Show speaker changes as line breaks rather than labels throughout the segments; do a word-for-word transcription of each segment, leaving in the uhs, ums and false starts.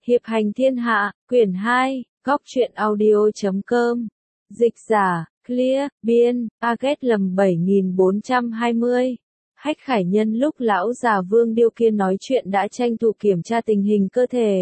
Hiệp hành thiên hạ, quyển hai, góc truyện audio chấm com. Dịch giả, Clear, biên, Aget lầm bảy nghìn bốn trăm hai mươi. Hách Khải Nhân lúc lão già Vương Điêu kia nói chuyện đã tranh thủ kiểm tra tình hình cơ thể.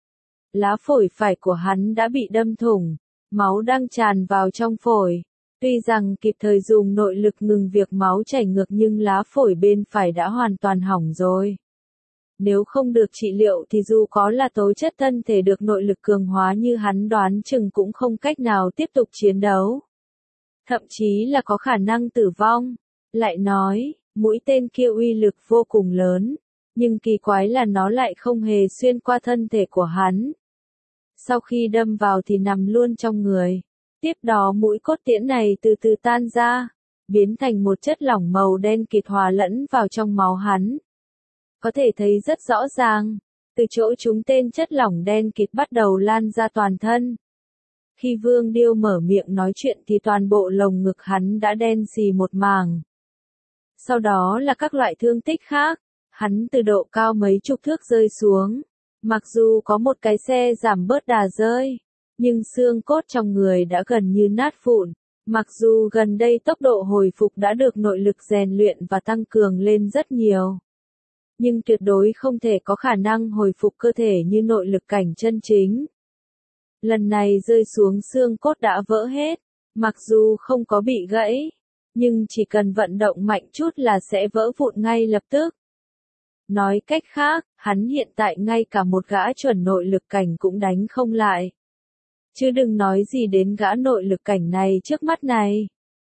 Lá phổi phải của hắn đã bị đâm thủng, máu đang tràn vào trong phổi. Tuy rằng kịp thời dùng nội lực ngừng việc máu chảy ngược nhưng lá phổi bên phải đã hoàn toàn hỏng rồi. Nếu không được trị liệu thì dù có là tố chất thân thể được nội lực cường hóa như hắn đoán chừng cũng không cách nào tiếp tục chiến đấu. Thậm chí là có khả năng tử vong. Lại nói, mũi tên kia uy lực vô cùng lớn, nhưng kỳ quái là nó lại không hề xuyên qua thân thể của hắn. Sau khi đâm vào thì nằm luôn trong người. Tiếp đó mũi cốt tiễn này từ từ tan ra, biến thành một chất lỏng màu đen kịt hòa lẫn vào trong máu hắn. Có thể thấy rất rõ ràng, từ chỗ chúng tên chất lỏng đen kịt bắt đầu lan ra toàn thân. Khi Vương Điêu mở miệng nói chuyện thì toàn bộ lồng ngực hắn đã đen xì một mảng. Sau đó là các loại thương tích khác, hắn từ độ cao mấy chục thước rơi xuống. Mặc dù có một cái xe giảm bớt đà rơi, nhưng xương cốt trong người đã gần như nát vụn. Mặc dù gần đây tốc độ hồi phục đã được nội lực rèn luyện và tăng cường lên rất nhiều, nhưng tuyệt đối không thể có khả năng hồi phục cơ thể như nội lực cảnh chân chính. Lần này rơi xuống xương cốt đã vỡ hết, mặc dù không có bị gãy, nhưng chỉ cần vận động mạnh chút là sẽ vỡ vụn ngay lập tức. Nói cách khác, hắn hiện tại ngay cả một gã chuẩn nội lực cảnh cũng đánh không lại. Chứ đừng nói gì đến gã nội lực cảnh này trước mắt này.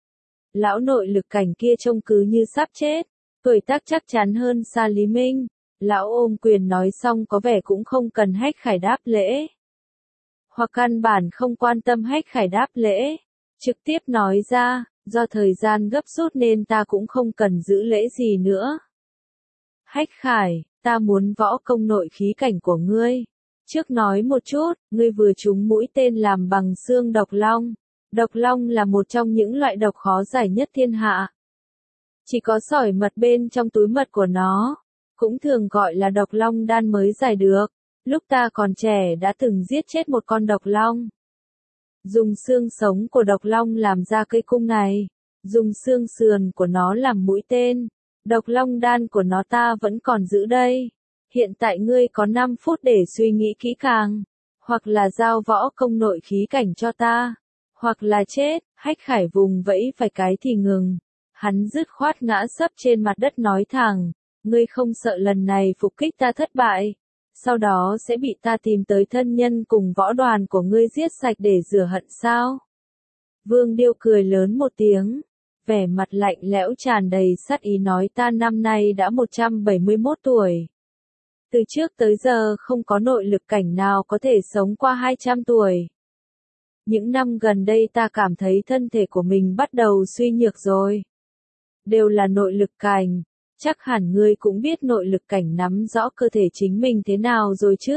Lão nội lực cảnh kia trông cứ như sắp chết, tuổi tác chắc chắn hơn xa Lý Minh. Lão ôm quyền nói xong có vẻ cũng không cần Hách Khải đáp lễ. Hoặc căn bản không quan tâm Hách Khải đáp lễ. Trực tiếp nói ra, do thời gian gấp rút nên ta cũng không cần giữ lễ gì nữa. Hách Khải, ta muốn võ công nội khí cảnh của ngươi. Trước nói một chút, ngươi vừa trúng mũi tên làm bằng xương độc long. Độc long là một trong những loại độc khó giải nhất thiên hạ. Chỉ có sỏi mật bên trong túi mật của nó, cũng thường gọi là độc long đan mới giải được. Lúc ta còn trẻ đã từng giết chết một con độc long. Dùng xương sống của độc long làm ra cây cung này, dùng xương sườn của nó làm mũi tên. Độc long đan của nó ta vẫn còn giữ đây. Hiện tại ngươi có năm phút để suy nghĩ kỹ càng, hoặc là giao võ công nội khí cảnh cho ta, hoặc là chết. Hách Khải vùng vẫy vài cái thì ngừng. Hắn dứt khoát ngã sấp trên mặt đất nói thẳng, ngươi không sợ lần này phục kích ta thất bại, sau đó sẽ bị ta tìm tới thân nhân cùng võ đoàn của ngươi giết sạch để rửa hận sao? Vương Điêu cười lớn một tiếng, vẻ mặt lạnh lẽo tràn đầy sát ý nói ta năm nay đã một trăm bảy mươi mốt tuổi. Từ trước tới giờ không có nội lực cảnh nào có thể sống qua hai trăm tuổi. Những năm gần đây ta cảm thấy thân thể của mình bắt đầu suy nhược rồi. Đều là nội lực cảnh, chắc hẳn ngươi cũng biết nội lực cảnh nắm rõ cơ thể chính mình thế nào rồi chứ.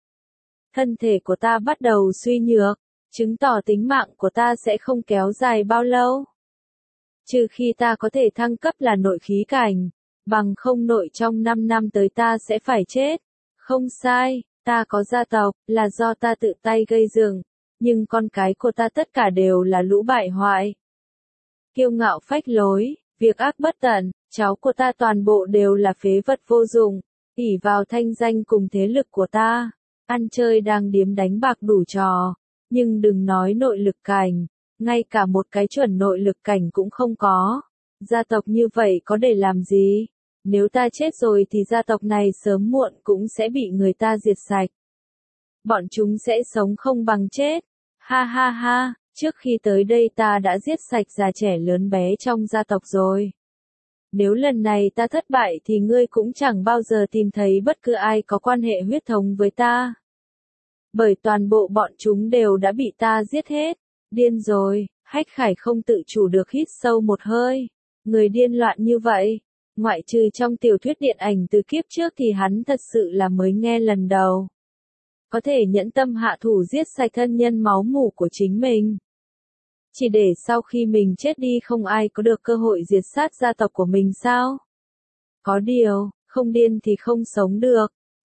Thân thể của ta bắt đầu suy nhược, chứng tỏ tính mạng của ta sẽ không kéo dài bao lâu. Trừ khi ta có thể thăng cấp là nội khí cảnh, bằng không nội trong năm năm tới ta sẽ phải chết. Không sai, ta có gia tộc, là do ta tự tay gây dựng, nhưng con cái của ta tất cả đều là lũ bại hoại. Kiêu ngạo phách lối, việc ác bất tận, cháu của ta toàn bộ đều là phế vật vô dụng, ỷ vào thanh danh cùng thế lực của ta, ăn chơi đang điếm đánh bạc đủ trò, nhưng đừng nói nội lực cảnh, ngay cả một cái chuẩn nội lực cảnh cũng không có. Gia tộc như vậy có để làm gì? Nếu ta chết rồi thì gia tộc này sớm muộn cũng sẽ bị người ta diệt sạch. Bọn chúng sẽ sống không bằng chết. Ha ha ha, trước khi tới đây ta đã giết sạch già trẻ lớn bé trong gia tộc rồi. Nếu lần này ta thất bại thì ngươi cũng chẳng bao giờ tìm thấy bất cứ ai có quan hệ huyết thống với ta. Bởi toàn bộ bọn chúng đều đã bị ta giết hết. Điên rồi, Hách Khải không tự chủ được hít sâu một hơi. Người điên loạn như vậy, ngoại trừ trong tiểu thuyết điện ảnh từ kiếp trước thì hắn thật sự là mới nghe lần đầu. Có thể nhẫn tâm hạ thủ giết sạch thân nhân máu mủ của chính mình. Chỉ để sau khi mình chết đi không ai có được cơ hội diệt sát gia tộc của mình sao? Có điều, không điên thì không sống được.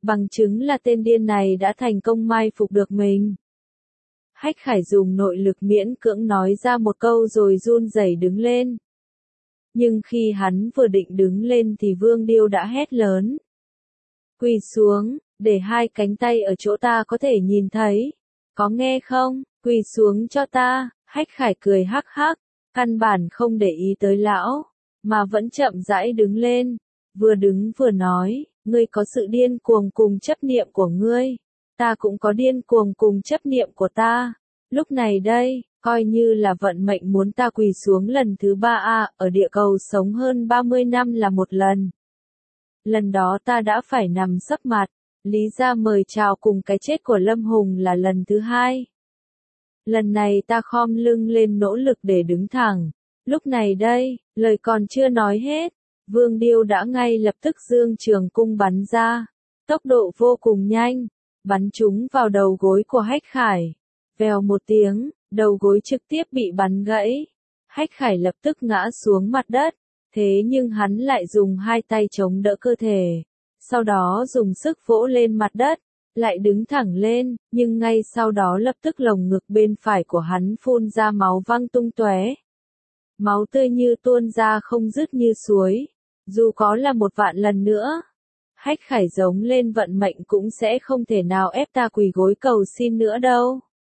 Bằng chứng là tên điên này đã thành công mai phục được mình. Hách Khải dùng nội lực miễn cưỡng nói ra một câu rồi run rẩy đứng lên. Nhưng khi hắn vừa định đứng lên thì Vương Điêu đã hét lớn. Quỳ xuống, để hai cánh tay ở chỗ ta có thể nhìn thấy. Có nghe không? Quỳ xuống cho ta. Hách Khải cười hắc hắc, căn bản không để ý tới lão, mà vẫn chậm rãi đứng lên. Vừa đứng vừa nói, ngươi có sự điên cuồng cùng chấp niệm của ngươi. Ta cũng có điên cuồng cùng chấp niệm của ta. Lúc này đây, coi như là vận mệnh muốn ta quỳ xuống lần thứ ba a, ở địa cầu sống hơn ba mươi năm là một lần. Lần đó ta đã phải nằm sấp mặt, Lý gia mời chào cùng cái chết của Lâm Hùng là lần thứ hai. Lần này ta khom lưng lên nỗ lực để đứng thẳng. Lúc này đây, lời còn chưa nói hết, Vương Điêu đã ngay lập tức dương trường cung bắn ra. Tốc độ vô cùng nhanh, bắn trúng vào đầu gối của Hách Khải. Vèo một tiếng, đầu gối trực tiếp bị bắn gãy. Hách Khải lập tức ngã xuống mặt đất, thế nhưng hắn lại dùng hai tay chống đỡ cơ thể. Sau đó dùng sức vỗ lên mặt đất, lại đứng thẳng lên, nhưng ngay sau đó lập tức lồng ngực bên phải của hắn phun ra máu văng tung tóe. Máu tươi như tuôn ra không dứt như suối, dù có là một vạn lần nữa. Hách Khải giống lên vận mệnh cũng sẽ không thể nào ép ta quỳ gối cầu xin nữa đâu.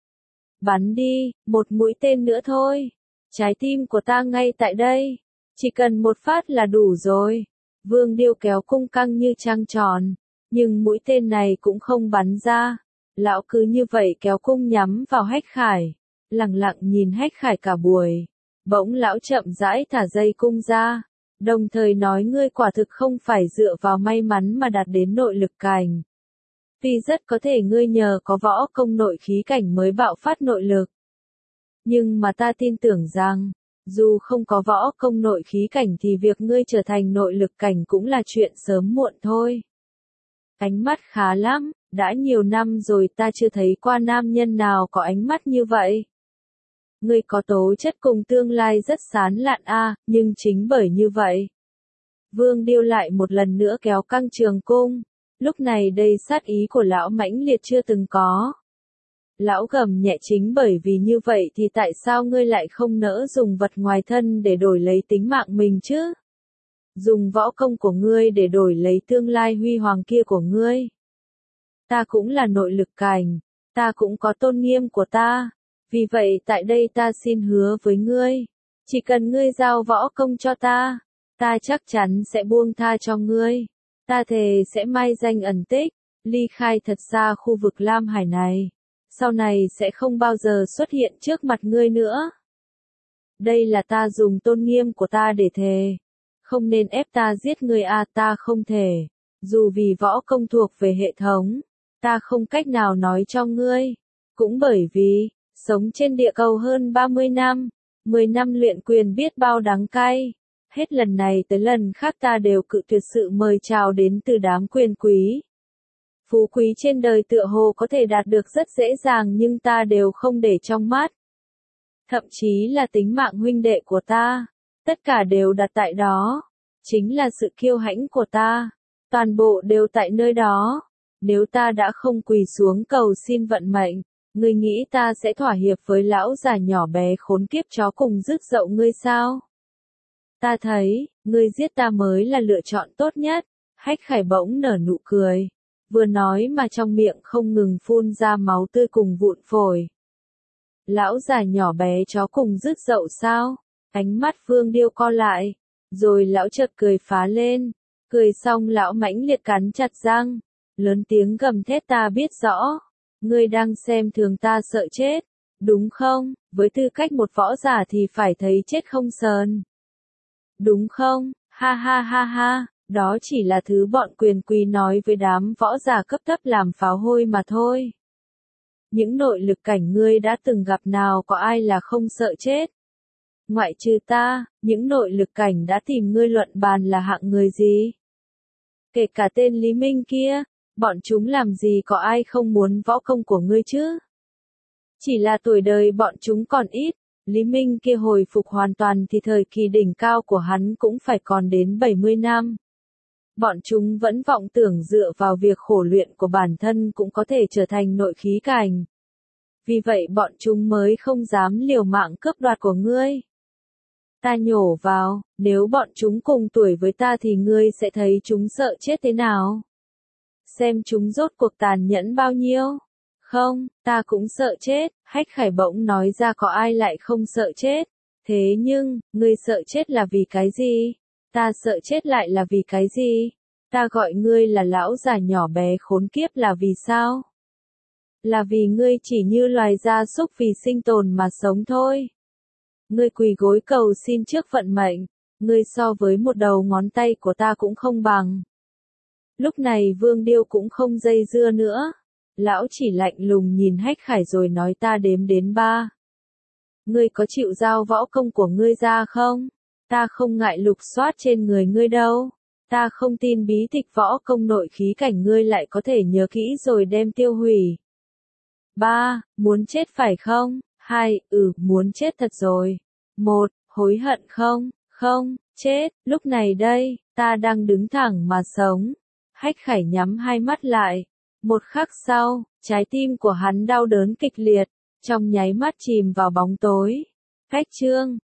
Bắn đi, một mũi tên nữa thôi. Trái tim của ta ngay tại đây. Chỉ cần một phát là đủ rồi. Vương Điêu kéo cung căng như trăng tròn. Nhưng mũi tên này cũng không bắn ra. Lão cứ như vậy kéo cung nhắm vào Hách Khải. Lặng lặng nhìn Hách Khải cả buổi. Bỗng lão chậm rãi thả dây cung ra. Đồng thời nói ngươi quả thực không phải dựa vào may mắn mà đạt đến nội lực cảnh. Tuy rất có thể ngươi nhờ có võ công nội khí cảnh mới bạo phát nội lực. Nhưng mà ta tin tưởng rằng, dù không có võ công nội khí cảnh thì việc ngươi trở thành nội lực cảnh cũng là chuyện sớm muộn thôi. Ánh mắt khá lắm, đã nhiều năm rồi ta chưa thấy qua nam nhân nào có ánh mắt như vậy. Ngươi có tố chất cùng tương lai rất sán lạn a, nhưng chính bởi như vậy. Vương Điêu lại một lần nữa kéo căng trường cung. Lúc này đây sát ý của lão mãnh liệt chưa từng có. Lão gầm nhẹ chính bởi vì như vậy thì tại sao ngươi lại không nỡ dùng vật ngoài thân để đổi lấy tính mạng mình chứ? Dùng võ công của ngươi để đổi lấy tương lai huy hoàng kia của ngươi. Ta cũng là nội lực cảnh, ta cũng có tôn nghiêm của ta. Vì vậy tại đây ta xin hứa với ngươi. Chỉ cần ngươi giao võ công cho ta, ta chắc chắn sẽ buông tha cho ngươi. Ta thề sẽ mai danh ẩn tích, ly khai thật xa khu vực Lam Hải này. Sau này sẽ không bao giờ xuất hiện trước mặt ngươi nữa. Đây là ta dùng tôn nghiêm của ta để thề. Không nên ép ta giết ngươi a, ta không thể. Dù vì võ công thuộc về hệ thống, ta không cách nào nói cho ngươi. Cũng bởi vì, sống trên địa cầu hơn ba mươi năm, mười năm luyện quyền biết bao đắng cay. Hết lần này tới lần khác ta đều cự tuyệt sự mời chào đến từ đám quyền quý. Phú quý trên đời tựa hồ có thể đạt được rất dễ dàng nhưng ta đều không để trong mắt. Thậm chí là tính mạng huynh đệ của ta, tất cả đều đặt tại đó. Chính là sự kiêu hãnh của ta, toàn bộ đều tại nơi đó. Nếu ta đã không quỳ xuống cầu xin vận mệnh, ngươi nghĩ ta sẽ thỏa hiệp với lão già nhỏ bé khốn kiếp chó cùng rứt dậu ngươi sao? Ta thấy, ngươi giết ta mới là lựa chọn tốt nhất. Hách Khải bỗng nở nụ cười. Vừa nói mà trong miệng không ngừng phun ra máu tươi cùng vụn phổi. Lão già nhỏ bé chó cùng rứt dậu sao? Ánh mắt Vương Điêu co lại. Rồi lão chợt cười phá lên. Cười xong lão mãnh liệt cắn chặt răng. Lớn tiếng gầm thét ta biết rõ. Ngươi đang xem thường ta sợ chết. Đúng không? Với tư cách một võ giả thì phải thấy chết không sờn. Đúng không? Ha ha ha ha. Đó chỉ là thứ bọn quyền quý nói với đám võ giả cấp thấp làm pháo hôi mà thôi. Những nội lực cảnh ngươi đã từng gặp nào có ai là không sợ chết? Ngoại trừ ta, những nội lực cảnh đã tìm ngươi luận bàn là hạng người gì? Kể cả tên Lý Minh kia, bọn chúng làm gì có ai không muốn võ công của ngươi chứ? Chỉ là tuổi đời bọn chúng còn ít. Lý Minh kia hồi phục hoàn toàn thì thời kỳ đỉnh cao của hắn cũng phải còn đến bảy mươi năm. Bọn chúng vẫn vọng tưởng dựa vào việc khổ luyện của bản thân cũng có thể trở thành nội khí cảnh. Vì vậy bọn chúng mới không dám liều mạng cướp đoạt của ngươi. Ta nhổ vào, nếu bọn chúng cùng tuổi với ta thì ngươi sẽ thấy chúng sợ chết thế nào. Xem chúng rốt cuộc tàn nhẫn bao nhiêu. Không, ta cũng sợ chết, Hách Khải bỗng nói ra, có ai lại không sợ chết. Thế nhưng, ngươi sợ chết là vì cái gì? Ta sợ chết lại là vì cái gì? Ta gọi ngươi là lão già nhỏ bé khốn kiếp là vì sao? Là vì ngươi chỉ như loài gia súc vì sinh tồn mà sống thôi. Ngươi quỳ gối cầu xin trước vận mệnh, ngươi so với một đầu ngón tay của ta cũng không bằng. Lúc này Vương Điêu cũng không dây dưa nữa. Lão chỉ lạnh lùng nhìn Hách Khải rồi nói, ta đếm đến ba. Ngươi có chịu giao võ công của ngươi ra không? Ta không ngại lục soát trên người ngươi đâu. Ta không tin bí tịch võ công nội khí cảnh ngươi lại có thể nhớ kỹ rồi đem tiêu hủy. Ba, muốn chết phải không? Hai, ừ, muốn chết thật rồi. Một, hối hận không? Không, chết, lúc này đây, ta đang đứng thẳng mà sống. Hách Khải nhắm hai mắt lại. Một khắc sau, trái tim của hắn đau đớn kịch liệt, trong nháy mắt chìm vào bóng tối. Cách chương